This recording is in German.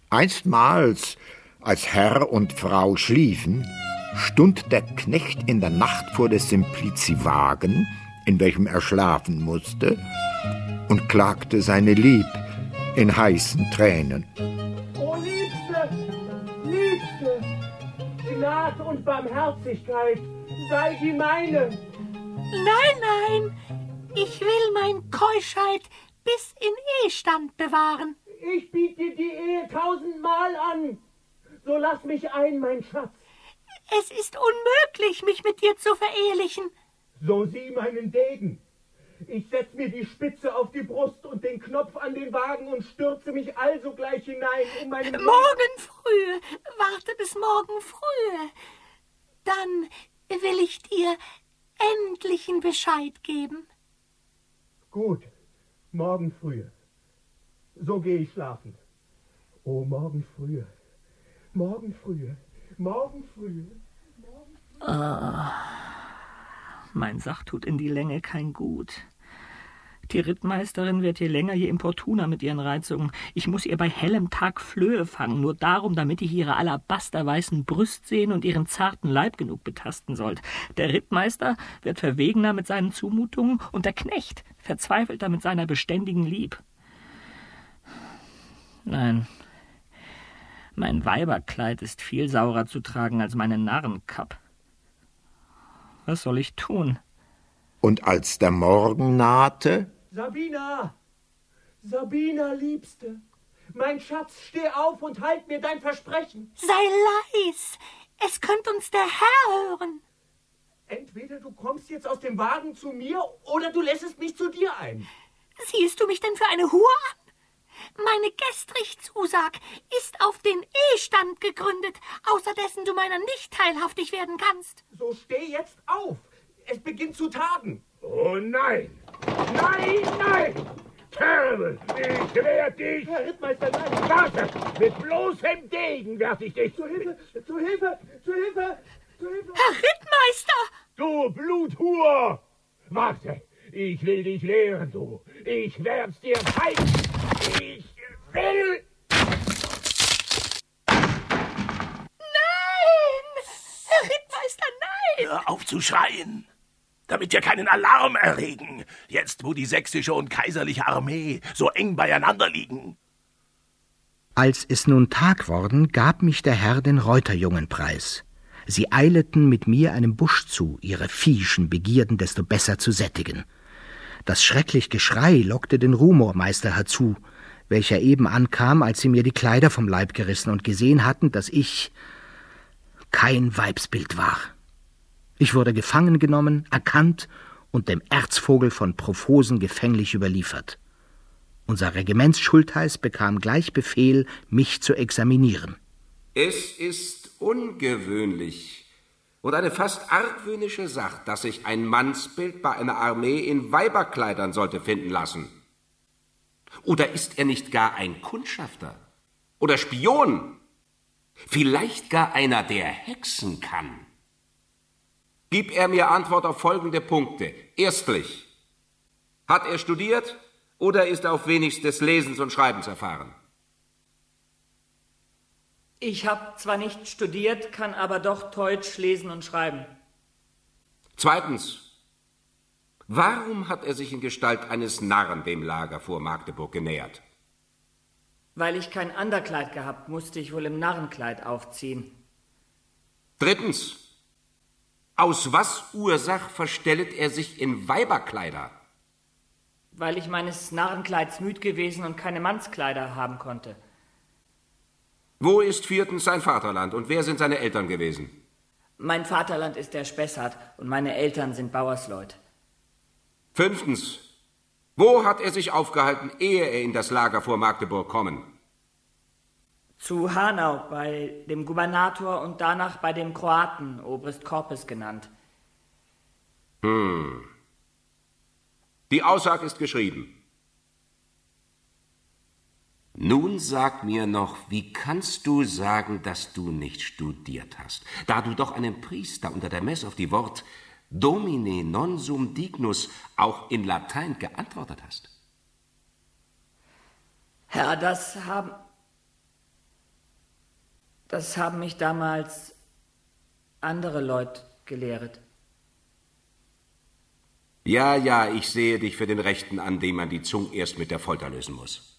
Einstmals, als Herr und Frau schliefen, stund der Knecht in der Nacht vor des Simplici-Wagen, in welchem er schlafen musste, und klagte seine Lieb in heißen Tränen. O Liebste, Liebste, Gnade und Barmherzigkeit, sei die meine. Nein, nein, ich will mein Keuschheit bis in Ehestand bewahren. Ich biete dir die Ehe 1000-mal an. So lass mich ein, mein Schatz. Es ist unmöglich, mich mit dir zu verehelichen. So sieh meinen Degen. Ich setz mir die Spitze auf die Brust und den Knopf an den Wagen und stürze mich alsogleich hinein, um meinen... Morgen früh, warte bis morgen früh. Dann will ich dir endlichen Bescheid geben. Gut, morgen früh. So gehe ich schlafen. Oh, morgen früh. Morgen früh. Morgen früh. Mein Sach tut in die Länge kein Gut. Die Rittmeisterin wird je länger, je importuner mit ihren Reizungen. Ich muss ihr bei hellem Tag Flöhe fangen, nur darum, damit ich ihre alabasterweißen Brust sehen und ihren zarten Leib genug betasten sollt. Der Rittmeister wird verwegener mit seinen Zumutungen und der Knecht verzweifelter mit seiner beständigen Lieb. Nein, mein Weiberkleid ist viel saurer zu tragen als meine Narrenkapp. Was soll ich tun? Und als der Morgen nahte... Sabina! Sabina, Liebste! Mein Schatz, steh auf und halt mir dein Versprechen! Sei leis! Es könnte uns der Herr hören! Entweder du kommst jetzt aus dem Wagen zu mir, oder du lässest mich zu dir ein. Siehst du mich denn für eine Hure an? Meine Gestrichzusag ist auf den Ehestand gegründet, außer dessen du meiner nicht teilhaftig werden kannst. So steh jetzt auf! Es beginnt zu tagen! Oh nein! Nein, nein! Kerl, ich werd dich! Herr Rittmeister, nein! Warte! Mit bloßem Degen werf ich dich! Zur Hilfe! Zur Hilfe! Zur Hilfe! Zur Hilfe! Herr Rittmeister! Du Bluthure! Warte! Ich will dich lehren, du! Ich werd's dir zeigen! Ich will... Nein! Herr Rittmeister, nein! Hör auf zu schreien, damit wir keinen Alarm erregen, jetzt wo die sächsische und kaiserliche Armee so eng beieinander liegen. Als es nun Tag worden, gab mich der Herr den Reuterjungen preis. Sie eileten mit mir einem Busch zu, ihre viehischen Begierden desto besser zu sättigen. Das schrecklich Geschrei lockte den Rumormeister herzu, welcher eben ankam, als sie mir die Kleider vom Leib gerissen und gesehen hatten, dass ich kein Weibsbild war. Ich wurde gefangen genommen, erkannt und dem Erzvogel von Profosen gefänglich überliefert. Unser Regimentsschultheiß bekam gleich Befehl, mich zu examinieren. Es ist ungewöhnlich und eine fast argwöhnische Sache, dass sich ein Mannsbild bei einer Armee in Weiberkleidern sollte finden lassen. Oder ist er nicht gar ein Kundschafter? Oder Spion? Vielleicht gar einer, der hexen kann? Gib er mir Antwort auf folgende Punkte. Erstlich, hat er studiert oder ist er auf wenigstens des Lesens und Schreibens erfahren? Ich habe zwar nicht studiert, kann aber doch Deutsch lesen und schreiben. Zweitens, warum hat er sich in Gestalt eines Narren dem Lager vor Magdeburg genähert? Weil ich kein Anderkleid gehabt, musste ich wohl im Narrenkleid aufziehen. Drittens, aus was Ursach verstellet er sich in Weiberkleider? Weil ich meines Narrenkleids müd gewesen und keine Mannskleider haben konnte. Wo ist viertens sein Vaterland und wer sind seine Eltern gewesen? Mein Vaterland ist der Spessart und meine Eltern sind Bauersleut. Fünftens, wo hat er sich aufgehalten, ehe er in das Lager vor Magdeburg kommen? Zu Hanau bei dem Gubernator und danach bei dem Kroaten, Obrist Korpes genannt. Die Aussage ist geschrieben. Nun sag mir noch, wie kannst du sagen, dass du nicht studiert hast, da du doch einem Priester unter der Messe auf die Wort Domine non sum dignus auch in Latein geantwortet hast? Herr, das haben... Das haben mich damals andere Leute gelehrt. Ja, ich sehe dich für den Rechten an, dem man die Zunge erst mit der Folter lösen muss.